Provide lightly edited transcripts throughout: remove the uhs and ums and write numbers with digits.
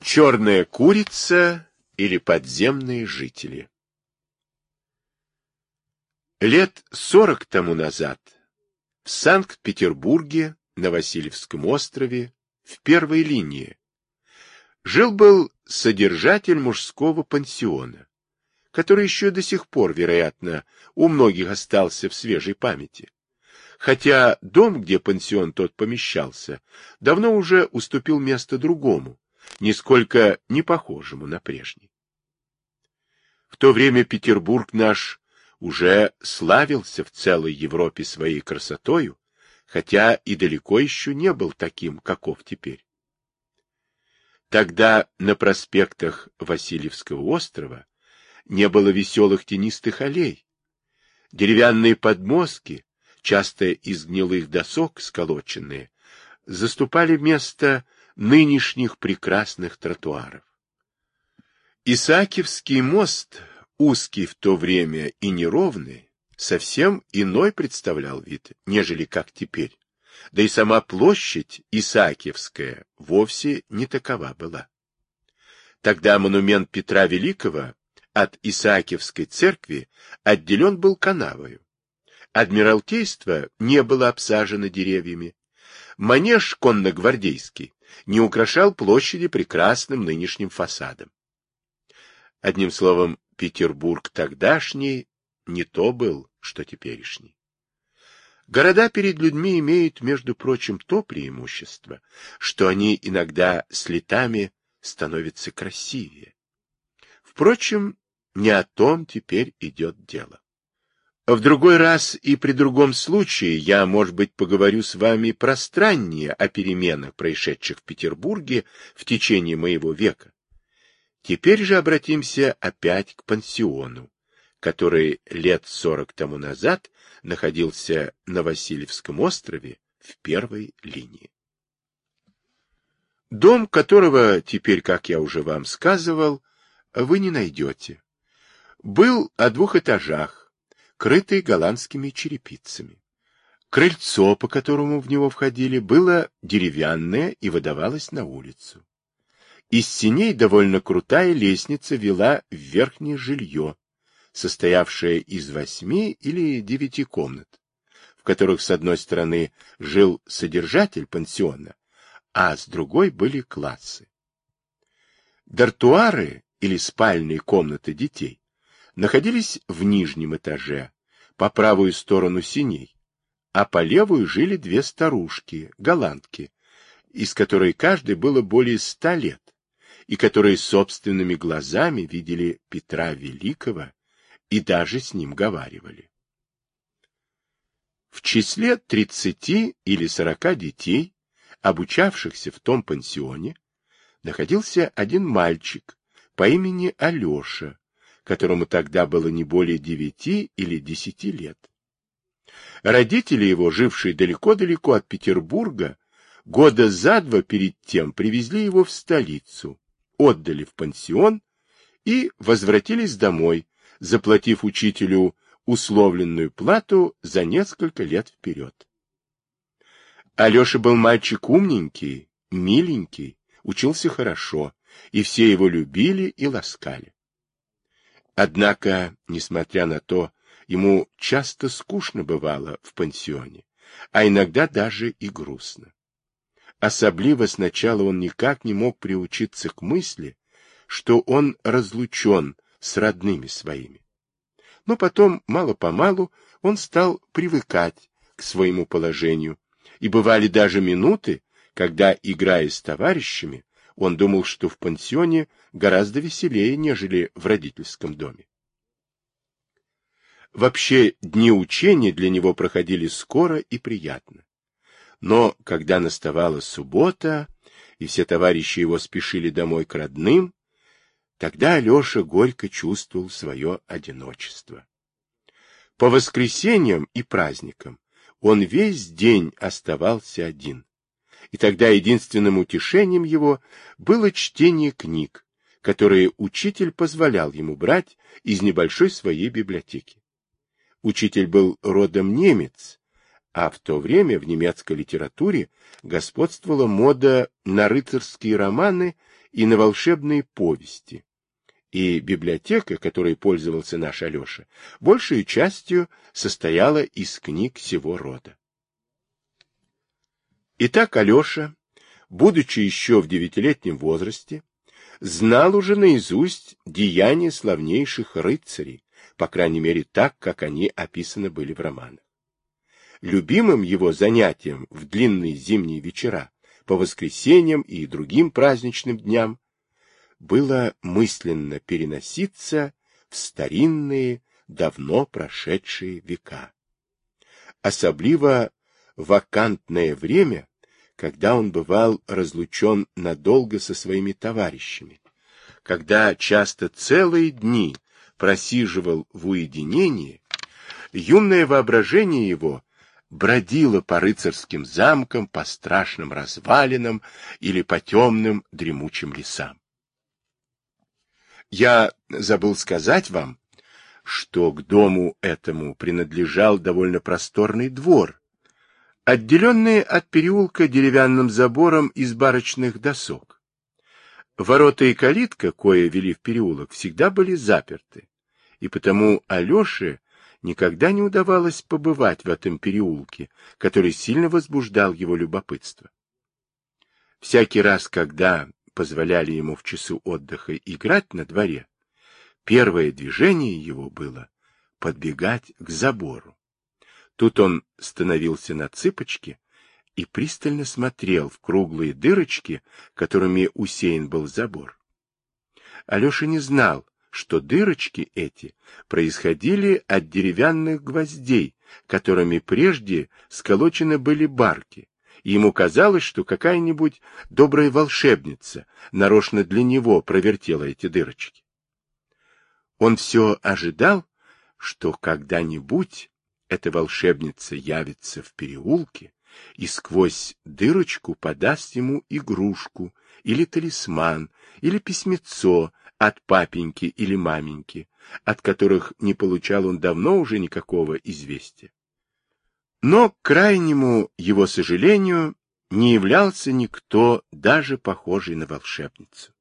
Черная курица или подземные жители. Лет 40 тому назад в Санкт-Петербурге на Васильевском острове в первой линии жил-был содержатель мужского пансиона, который еще до сих пор, вероятно, у многих остался в свежей памяти. Хотя дом, где пансион тот помещался, давно уже уступил место другому, нисколько не похожему на прежний. В то время Петербург наш уже славился в целой Европе своей красотою, хотя и далеко еще не был таким, каков теперь. Тогда на проспектах Васильевского острова не было веселых тенистых аллей. Деревянные подмостки, часто из гнилых досок сколоченные, заступали место нынешних прекрасных тротуаров. Исаакиевский мост, узкий в то время и неровный, совсем иной представлял вид, нежели как теперь. Да и сама площадь Исаакиевская вовсе не такова была. Тогда монумент Петра Великого от Исаакиевской церкви отделен был канавою. Адмиралтейство не было обсажено деревьями. Манеж конногвардейский не украшал площади прекрасным нынешним фасадом. Одним словом, Петербург тогдашний не то был, что теперешний. Города перед людьми имеют, между прочим, то преимущество, что они иногда с летами становятся красивее. Впрочем, не о том теперь идет дело. В другой раз и при другом случае я, может быть, поговорю с вами пространнее о переменах, происшедших в Петербурге в течение моего века. Теперь же обратимся опять к пансиону, который лет 40 тому назад находился на Васильевском острове в первой линии. Дом, которого теперь, как я уже вам сказывал, вы не найдете. Был о 2 этажах, крытый голландскими черепицами. Крыльцо, по которому в него входили, было деревянное и выдавалось на улицу. Из сеней довольно крутая лестница вела в верхнее жилье, состоявшее из 8 или 9 комнат, в которых с одной стороны жил содержатель пансиона, а с другой были классы. Дартуары или спальные комнаты детей находились в нижнем этаже, по правую сторону сеней, а по левую жили 2 старушки, голландки, из которой каждой было более 100 лет, и которые собственными глазами видели Петра Великого и даже с ним говаривали. В числе 30 или 40 детей, обучавшихся в том пансионе, находился один мальчик по имени Алеша, которому тогда было не более 9 или 10 лет. Родители его, жившие далеко-далеко от Петербурга, года за 2 перед тем привезли его в столицу, отдали в пансион и возвратились домой, заплатив учителю условленную плату за несколько лет вперед. Алеша был мальчик умненький, миленький, учился хорошо, и все его любили и ласкали. Однако, несмотря на то, ему часто скучно бывало в пансионе, а иногда даже и грустно. Особливо сначала он никак не мог приучиться к мысли, что он разлучен с родными своими. Но потом, мало-помалу, он стал привыкать к своему положению, и бывали даже минуты, когда, играя с товарищами, он думал, что в пансионе гораздо веселее, нежели в родительском доме. Вообще, дни учения для него проходили скоро и приятно. Но когда наставала суббота, и все товарищи его спешили домой к родным, тогда Алеша горько чувствовал свое одиночество. По воскресеньям и праздникам он весь день оставался один, и тогда единственным утешением его было чтение книг, которые учитель позволял ему брать из небольшой своей библиотеки. Учитель был родом немец, а в то время в немецкой литературе господствовала мода на рыцарские романы и на волшебные повести. И библиотека, которой пользовался наш Алеша, большей частью состояла из книг сего рода. Итак, Алеша, будучи еще в 9-летнем возрасте, знал уже наизусть деяния славнейших рыцарей, по крайней мере так, как они описаны были в романах. Любимым его занятием в длинные зимние вечера, по воскресеньям и другим праздничным дням, было мысленно переноситься в старинные, давно прошедшие века. Особливо в вакантное время, когда он бывал разлучен надолго со своими товарищами, когда часто целые дни просиживал в уединении, юное воображение его бродило по рыцарским замкам, по страшным развалинам или по темным дремучим лесам. Я забыл сказать вам, что к дому этому принадлежал довольно просторный двор, отделенный от переулка деревянным забором из барочных досок. Ворота и калитка, кое вели в переулок, всегда были заперты, и потому Алёше никогда не удавалось побывать в этом переулке, который сильно возбуждал его любопытство. Всякий раз, когда позволяли ему в часу отдыха играть на дворе, первое движение его было подбегать к забору. Тут он становился на цыпочки и пристально смотрел в круглые дырочки, которыми усеян был забор. Алеша не знал, что дырочки эти происходили от деревянных гвоздей, которыми прежде сколочены были барки, и ему казалось, что какая-нибудь добрая волшебница нарочно для него провертела эти дырочки. Он все ожидал, что когда-нибудь эта волшебница явится в переулке и сквозь дырочку подаст ему игрушку, или талисман, или письмецо от папеньки или маменьки, от которых не получал он давно уже никакого известия. Но, к крайнему его сожалению, не являлся никто, даже похожий на волшебницу.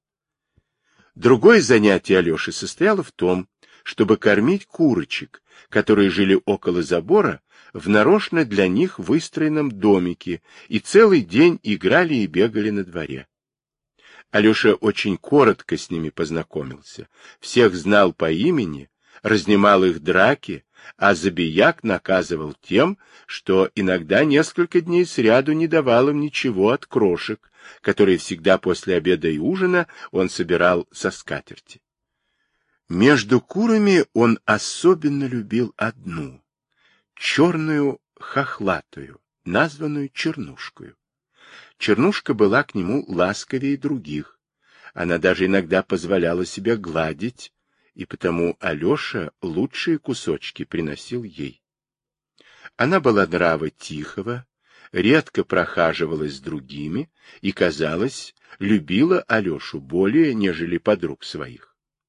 Другое занятие Алеши состояло в том, чтобы кормить курочек, которые жили около забора, в нарочно для них выстроенном домике и целый день играли и бегали на дворе. Алеша очень коротко с ними познакомился, всех знал по имени, разнимал их драки, а забияк наказывал тем, что иногда несколько дней сряду не давал им ничего от крошек, которые всегда после обеда и ужина он собирал со скатерти. Между курами он особенно любил одну, черную хохлатую, названную Чернушкою. Чернушка была к нему ласковее других, она даже иногда позволяла себя гладить, и потому Алеша лучшие кусочки приносил ей. Она была нрава тихого, редко прохаживалась с другими и, казалось, любила Алешу более, нежели подруг своих.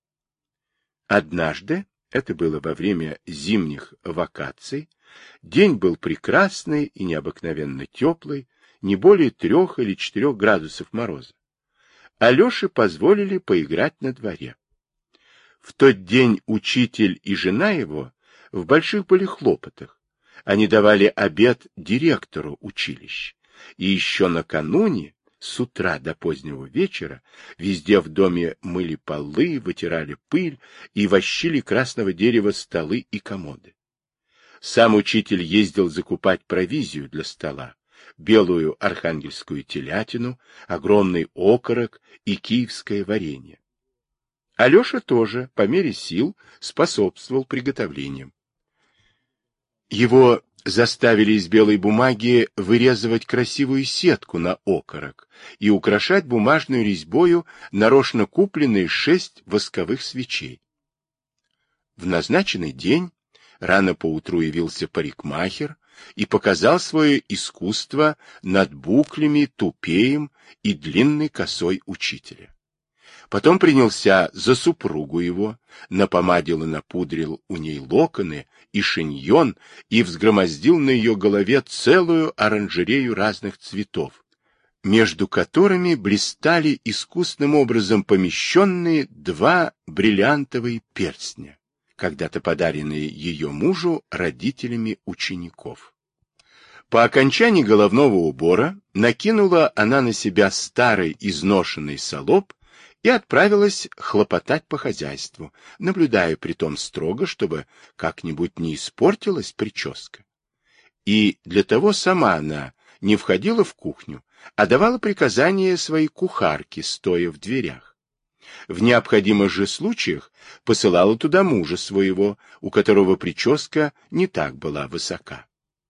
Однажды, это было во время зимних вакаций, день был прекрасный и необыкновенно теплый, не более 3 или 4 градусов мороза. Алёше позволили поиграть на дворе. В тот день учитель и жена его в больших были хлопотах. Они давали обед директору училища, и еще накануне, с утра до позднего вечера, везде в доме мыли полы, вытирали пыль и вощили красного дерева столы и комоды. Сам учитель ездил закупать провизию для стола, белую архангельскую телятину, огромный окорок и киевское варенье. Алеша тоже, по мере сил, способствовал приготовлениям. Его заставили из белой бумаги вырезывать красивую сетку на окорок и украшать бумажную резьбою нарочно купленные 6 восковых свечей. В назначенный день рано поутру явился парикмахер и показал свое искусство над буклями, тупеем и длинной косой учителя. Потом принялся за супругу его, напомадил и напудрил у ней локоны и шиньон и взгромоздил на ее голове целую оранжерею разных цветов, между которыми блистали искусным образом помещенные два бриллиантовые перстня, когда-то подаренные ее мужу родителями учеников. По окончании головного убора накинула она на себя старый изношенный салоп и отправилась хлопотать по хозяйству, наблюдая притом строго, чтобы как-нибудь не испортилась прическа. И для того сама она не входила в кухню, а давала приказания своей кухарке, стоя в дверях. В необходимых же случаях посылала туда мужа своего, у которого прическа не так была высока.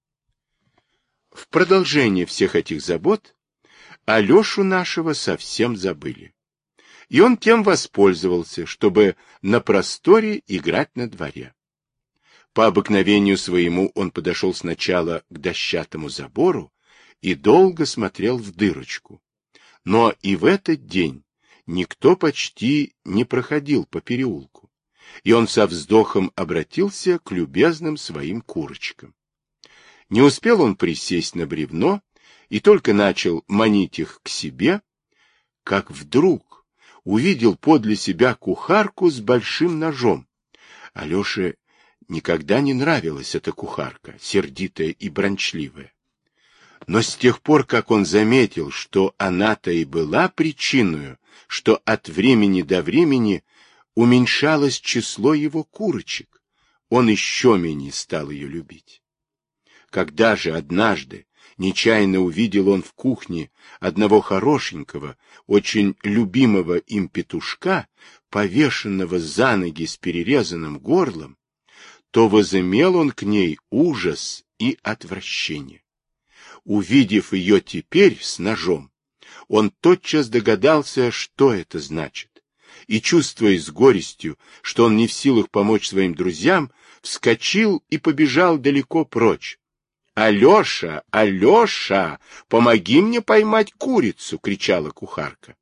В продолжение всех этих забот Алешу нашего совсем забыли. И он тем воспользовался, чтобы на просторе играть на дворе. По обыкновению своему он подошел сначала к дощатому забору и долго смотрел в дырочку. Но и в этот день никто почти не проходил по переулку, и он со вздохом обратился к любезным своим курочкам. Не успел он присесть на бревно и только начал манить их к себе, как вдруг увидел подле себя кухарку с большим ножом. Алёше никогда не нравилась эта кухарка, сердитая и брончливая. Но с тех пор, как он заметил, что она-то и была причиною, что от времени до времени уменьшалось число его курочек, он еще менее стал ее любить. Когда же однажды нечаянно увидел он в кухне одного хорошенького, очень любимого им петушка, повешенного за ноги с перерезанным горлом, то возымел он к ней ужас и отвращение. Увидев ее теперь с ножом, он тотчас догадался, что это значит, и, чувствуя с горестью, что он не в силах помочь своим друзьям, вскочил и побежал далеко прочь. «Алеша, Алеша, помоги мне поймать курицу!» — кричала кухарка.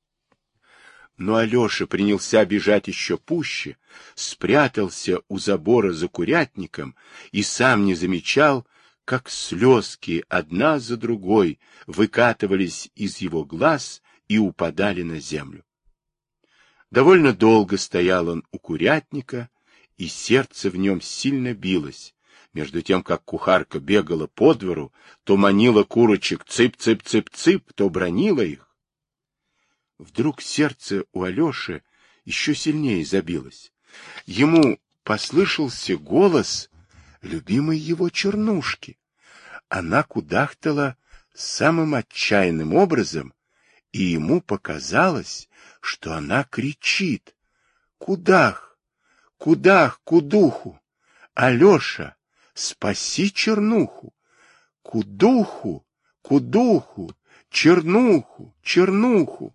Но Алеша принялся бежать еще пуще, спрятался у забора за курятником и сам не замечал, как слезки одна за другой выкатывались из его глаз и упадали на землю. Довольно долго стоял он у курятника, и сердце в нем сильно билось, между тем, как кухарка бегала по двору, то манила курочек цып-цып-цып-цып, то бранила их. Вдруг сердце у Алеши еще сильнее забилось. Ему послышался голос любимой его Чернушки. Она кудахтала самым отчаянным образом, и ему показалось, что она кричит: «Кудах! Кудах! Кудуху! Алеша, спаси Чернуху! Кудуху! Кудуху! Чернуху! Чернуху!»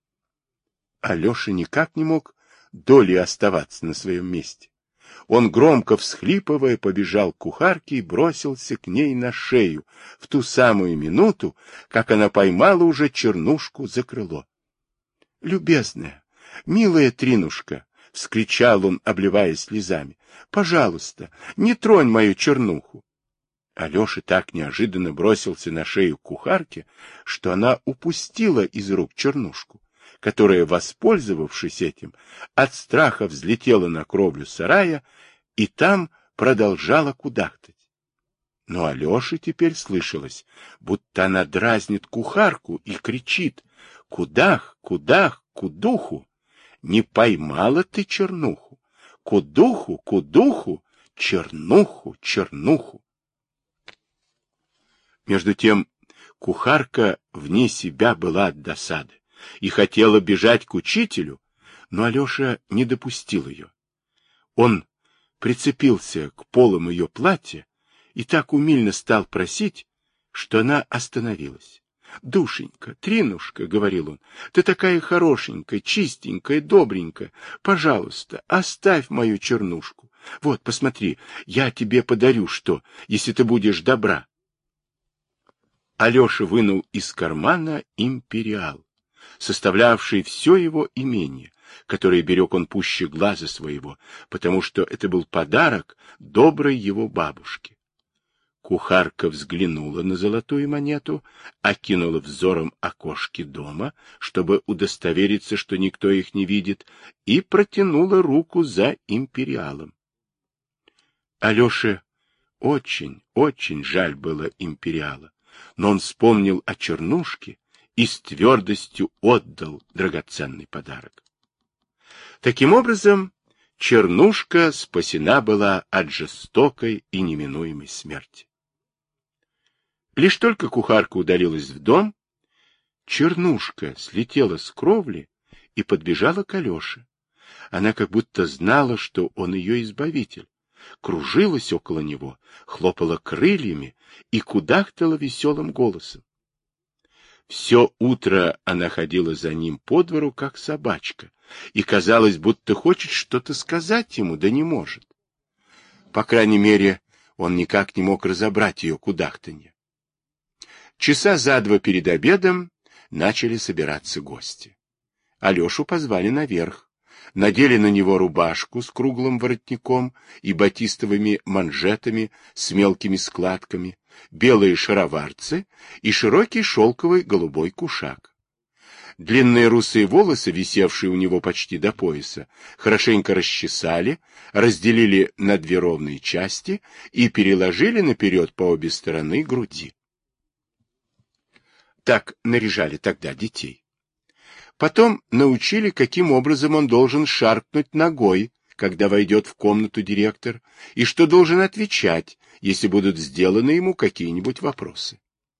Алеша никак не мог долей оставаться на своем месте. Он, громко всхлипывая, побежал к кухарке и бросился к ней на шею в ту самую минуту, как она поймала уже Чернушку за крыло. «Любезная, милая Тринушка!» — вскричал он, обливаясь слезами. «Пожалуйста, не тронь мою Чернуху!» Алеша так неожиданно бросился на шею кухарки, что она упустила из рук Чернушку, которая, воспользовавшись этим, от страха взлетела на кровлю сарая и там продолжала кудахтать. Но Алёше теперь слышалось, будто она дразнит кухарку и кричит: «Кудах, кудах, кудуху! Не поймала ты Чернуху! Кудуху, кудуху, Чернуху, Чернуху!» Между тем кухарка вне себя была от досады и хотела бежать к учителю, но Алеша не допустил ее. Он прицепился к полам ее платья и так умильно стал просить, что она остановилась. «Душенька, Тринушка, — говорил он, — ты такая хорошенькая, чистенькая, добренькая. Пожалуйста, оставь мою Чернушку. Вот, посмотри, я тебе подарю что, если ты будешь добра». Алеша вынул из кармана империал, составлявший все его имение, которое берег он пуще глаза своего, потому что это был подарок доброй его бабушке. Кухарка взглянула на золотую монету, окинула взором окошки дома, чтобы удостовериться, что никто их не видит, и протянула руку за империалом. Алёше очень, очень жаль было империала, но он вспомнил о Чернушке и с твердостью отдал драгоценный подарок. Таким образом, Чернушка спасена была от жестокой и неминуемой смерти. Лишь только кухарка удалилась в дом, Чернушка слетела с кровли и подбежала к Алёше. Она как будто знала, что он ее избавитель, кружилась около него, хлопала крыльями и кудахтала веселым голосом. Все утро она ходила за ним по двору, как собачка, и казалось, будто хочет что-то сказать ему, да не может. По крайней мере, он никак не мог разобрать ее кудахтанье. Часа за два перед обедом начали собираться гости. Алешу позвали наверх, надели на него рубашку с круглым воротником и батистовыми манжетами с мелкими складками, белые шароварцы и широкий шелковый голубой кушак. Длинные русые волосы, висевшие у него почти до пояса, хорошенько расчесали, разделили на две ровные части и переложили наперед по обе стороны груди. Так наряжали тогда детей. Потом научили, каким образом он должен шаркнуть ногой, когда войдет в комнату директор, и что должен отвечать, если будут сделаны ему какие-нибудь вопросы.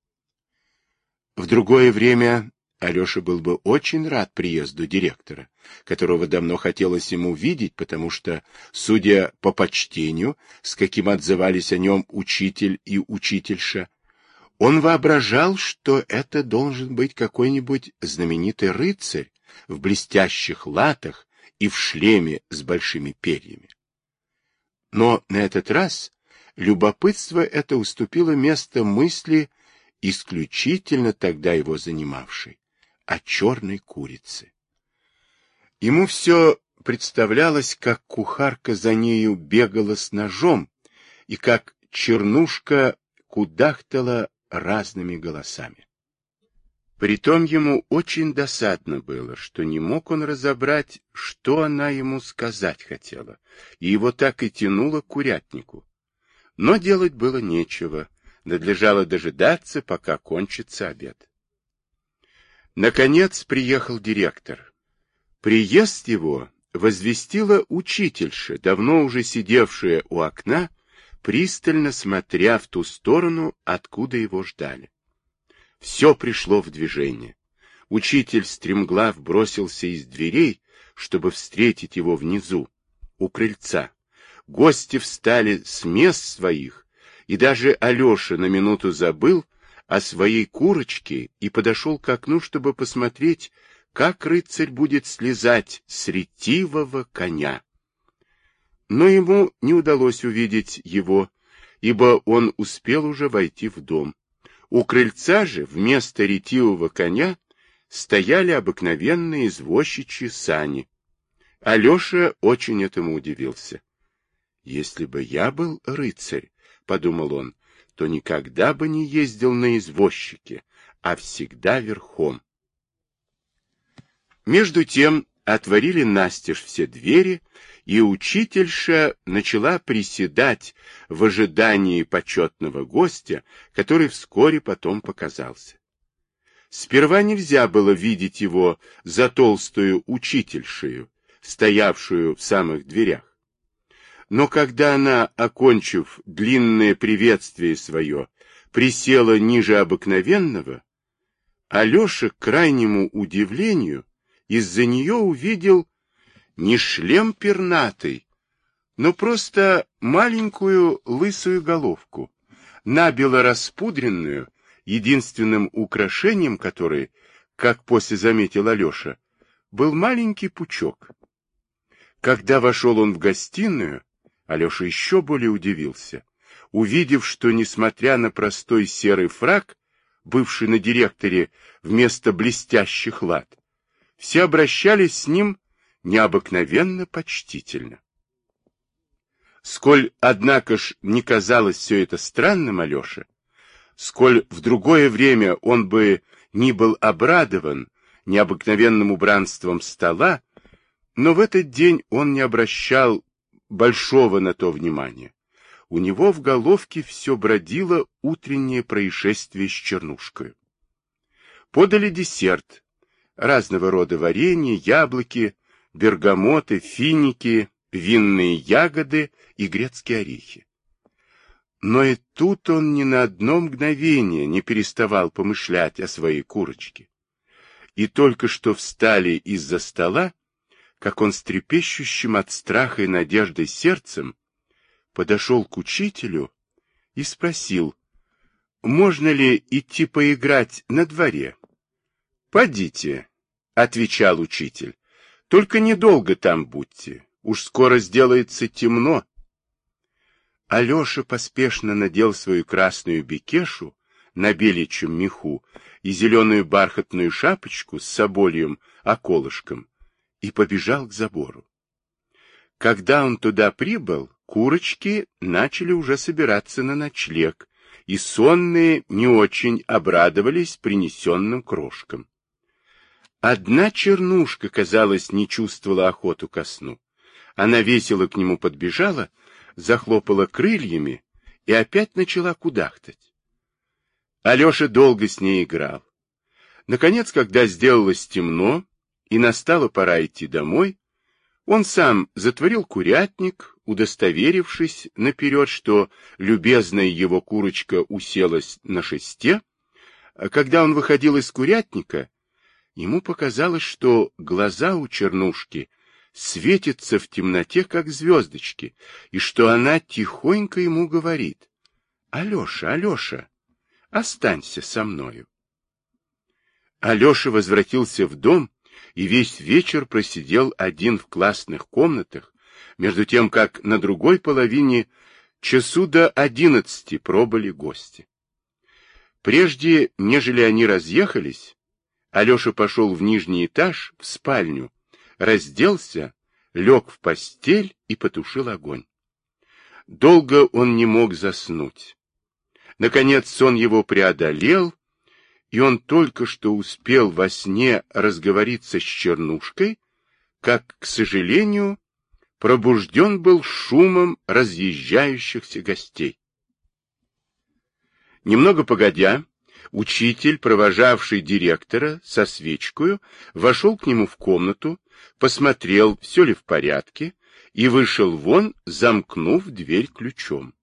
В другое время Алеша был бы очень рад приезду директора, которого давно хотелось ему видеть, потому что, судя по почтению, с каким отзывались о нем учитель и учительша, он воображал, что это должен быть какой-нибудь знаменитый рыцарь в блестящих латах и в шлеме с большими перьями. Но на этот раз любопытство это уступило место мысли, исключительно тогда его занимавшей, о черной курице. Ему все представлялось, как кухарка за нею бегала с ножом, и как Чернушка кудахтала разными голосами. Притом ему очень досадно было, что не мог он разобрать, что она ему сказать хотела, и его так и тянуло к курятнику. Но делать было нечего, надлежало дожидаться, пока кончится обед. Наконец приехал директор. Приезд его возвестила учительша, давно уже сидевшая у окна, пристально смотря в ту сторону, откуда его ждали. Все пришло в движение. Учитель стремглав бросился из дверей, чтобы встретить его внизу, у крыльца. Гости встали с мест своих, и даже Алеша на минуту забыл о своей курочке и подошел к окну, чтобы посмотреть, как рыцарь будет слезать с ретивого коня. Но ему не удалось увидеть его, ибо он успел уже войти в дом. У крыльца же вместо ретивого коня стояли обыкновенные извозчичьи сани. Алеша очень этому удивился. «Если бы я был рыцарь, — подумал он, — то никогда бы не ездил на извозчике, а всегда верхом». Между тем отворили настежь все двери, и учительша начала приседать в ожидании почетного гостя, который вскоре потом показался. Сперва нельзя было видеть его за толстую учительшею, стоявшую в самых дверях. Но когда она, окончив длинное приветствие свое, присела ниже обыкновенного, Алеша, к крайнему удивлению, из-за нее увидел не шлем пернатый, но просто маленькую лысую головку, набело распудренную, единственным украшением которой, как после заметил Алеша, был маленький пучок. Когда вошел он в гостиную, Алеша еще более удивился, увидев, что, несмотря на простой серый фрак, бывший на директоре вместо блестящих лат, все обращались с ним необыкновенно почтительно. Сколь, однако ж, не казалось все это странным Алёше, сколь в другое время он бы не был обрадован необыкновенным убранством стола, но в этот день он не обращал большого на то внимания. У него в головке все бродило утреннее происшествие с чернушкой. Подали десерт, разного рода варенье, яблоки, бергамоты, финики, винные ягоды и грецкие орехи. Но и тут он ни на одно мгновение не переставал помышлять о своей курочке. И только что встали из-за стола, как он с трепещущим от страха и надеждой сердцем подошел к учителю и спросил, можно ли идти поиграть на дворе. — Подите, — отвечал учитель, — только недолго там будьте, уж скоро сделается темно. Алеша поспешно надел свою красную бекешу на беличьем меху и зеленую бархатную шапочку с собольем околышком и побежал к забору. Когда он туда прибыл, курочки начали уже собираться на ночлег, и сонные не очень обрадовались принесенным крошкам. Одна чернушка, казалось, не чувствовала охоту ко сну. Она весело к нему подбежала, захлопала крыльями и опять начала кудахтать. Алеша долго с ней играл. Наконец, когда сделалось темно и настала пора идти домой, он сам затворил курятник, удостоверившись наперед, что любезная его курочка уселась на шесте. А когда он выходил из курятника, ему показалось, что глаза у чернушки светятся в темноте, как звездочки, и что она тихонько ему говорит: «Алеша, Алеша, останься со мною». Алеша возвратился в дом и весь вечер просидел один в классных комнатах, между тем, как на другой половине часу до 11 пробыли гости. Прежде, нежели они разъехались, Алеша пошел в нижний этаж, в спальню, разделся, лег в постель и потушил огонь. Долго он не мог заснуть. Наконец сон его преодолел, и он только что успел во сне разговориться с чернушкой, как, к сожалению, пробужден был шумом разъезжающихся гостей. Немного погодя, учитель, провожавший директора со свечкою, вошел к нему в комнату, посмотрел, все ли в порядке, и вышел вон, замкнув дверь ключом.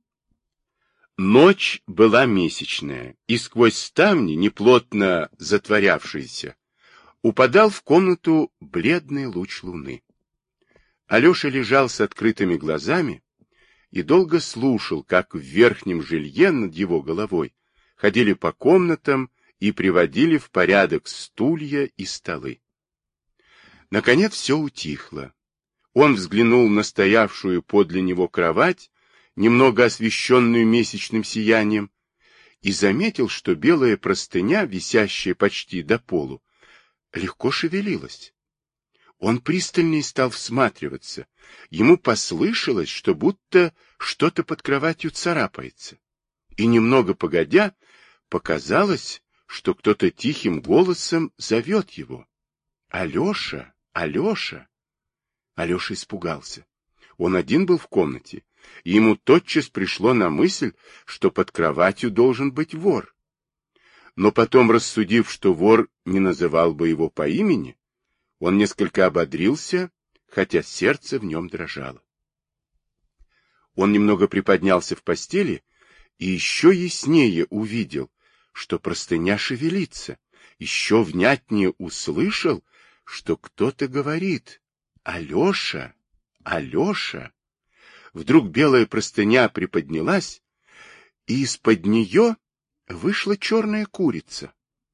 Ночь была месячная, и сквозь ставни, неплотно затворявшиеся, упадал в комнату бледный луч луны. Алеша лежал с открытыми глазами и долго слушал, как в верхнем жилье над его головой ходили по комнатам и приводили в порядок стулья и столы. Наконец все утихло. Он взглянул на стоявшую подле него кровать, немного освещенную месячным сиянием, и заметил, что белая простыня, висящая почти до полу, легко шевелилась. Он пристальнее стал всматриваться. Ему послышалось, что будто что-то под кроватью царапается. И немного погодя, показалось, что кто-то тихим голосом зовет его. «Алеша! Алеша!» Алеша испугался. Он один был в комнате, и ему тотчас пришло на мысль, что под кроватью должен быть вор. Но потом, рассудив, что вор не называл бы его по имени, он несколько ободрился, хотя сердце в нем дрожало. Он немного приподнялся в постели и еще яснее увидел, что простыня шевелится, еще внятнее услышал, что кто-то говорит: «Алеша! Алеша!» Вдруг белая простыня приподнялась, и из-под нее вышла черная курица.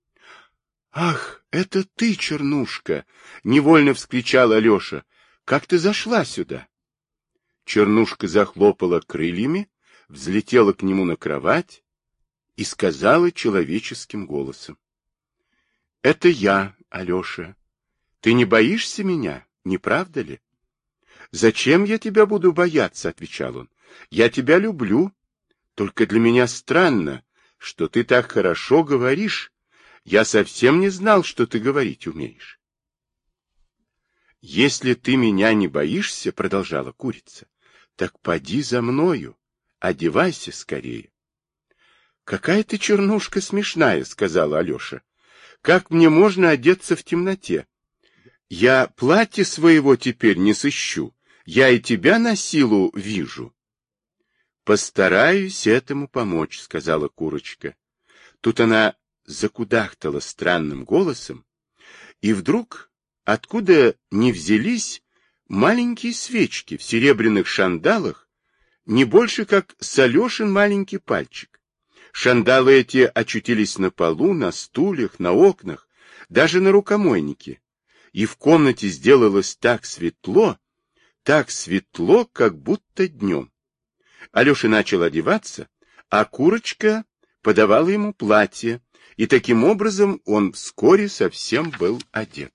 «Ах, это ты, Чернушка!» — невольно вскричал Алеша. «Как ты зашла сюда?» Чернушка захлопала крыльями, взлетела к нему на кровать и сказала человеческим голосом: «Это я, Алеша. Ты не боишься меня, не правда ли?» «Зачем я тебя буду бояться?» — отвечал он. Я тебя люблю. Только для меня странно, что ты так хорошо говоришь. Я совсем не знал, что ты говорить умеешь. Если ты меня не боишься, продолжала курица, так поди за мною, одевайся скорее. Какая ты чернушка смешная, сказала Алеша. Как мне можно одеться в темноте? Я платье своего теперь не сыщу. Я и тебя на силу вижу. Постараюсь этому помочь, сказала курочка. Тут она закудахтала странным голосом, и вдруг, откуда ни взялись, маленькие свечки в серебряных шандалах, не больше как с Алешин маленький пальчик. Шандалы эти очутились на полу, на стульях, на окнах, даже на рукомойнике. И в комнате сделалось так светло, как будто днем. Алеша начал одеваться, а курочка подавала ему платье, и таким образом он вскоре совсем был одет.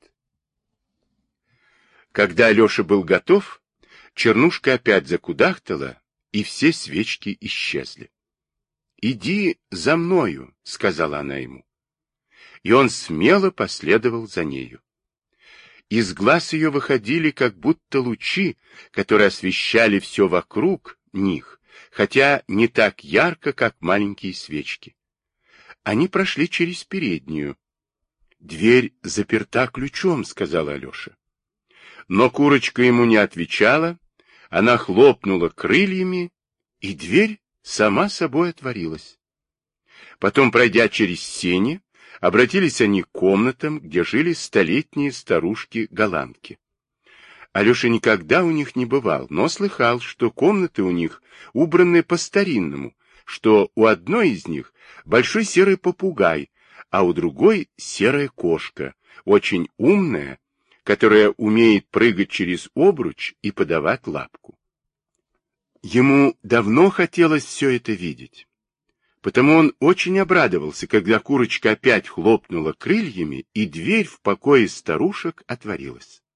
Когда Алеша был готов, чернушка опять закудахтала, и все свечки исчезли. «Иди за мною», — сказала она ему. И он смело последовал за нею. Из глаз ее выходили как будто лучи, которые освещали все вокруг них, хотя не так ярко, как маленькие свечки. Они прошли через переднюю. «Дверь заперта ключом», — сказала Алеша. Но курочка ему не отвечала, она хлопнула крыльями, и дверь сама собой отворилась. Потом, пройдя через сени, обратились они к комнатам, где жили столетние старушки-голландки. Алеша никогда у них не бывал, но слыхал, что комнаты у них убраны по-старинному, что у одной из них большой серый попугай, а у другой серая кошка, очень умная, которая умеет прыгать через обруч и подавать лапку. Ему давно хотелось все это видеть. Потому он очень обрадовался, когда курочка опять хлопнула крыльями, и дверь в покое старушек отворилась.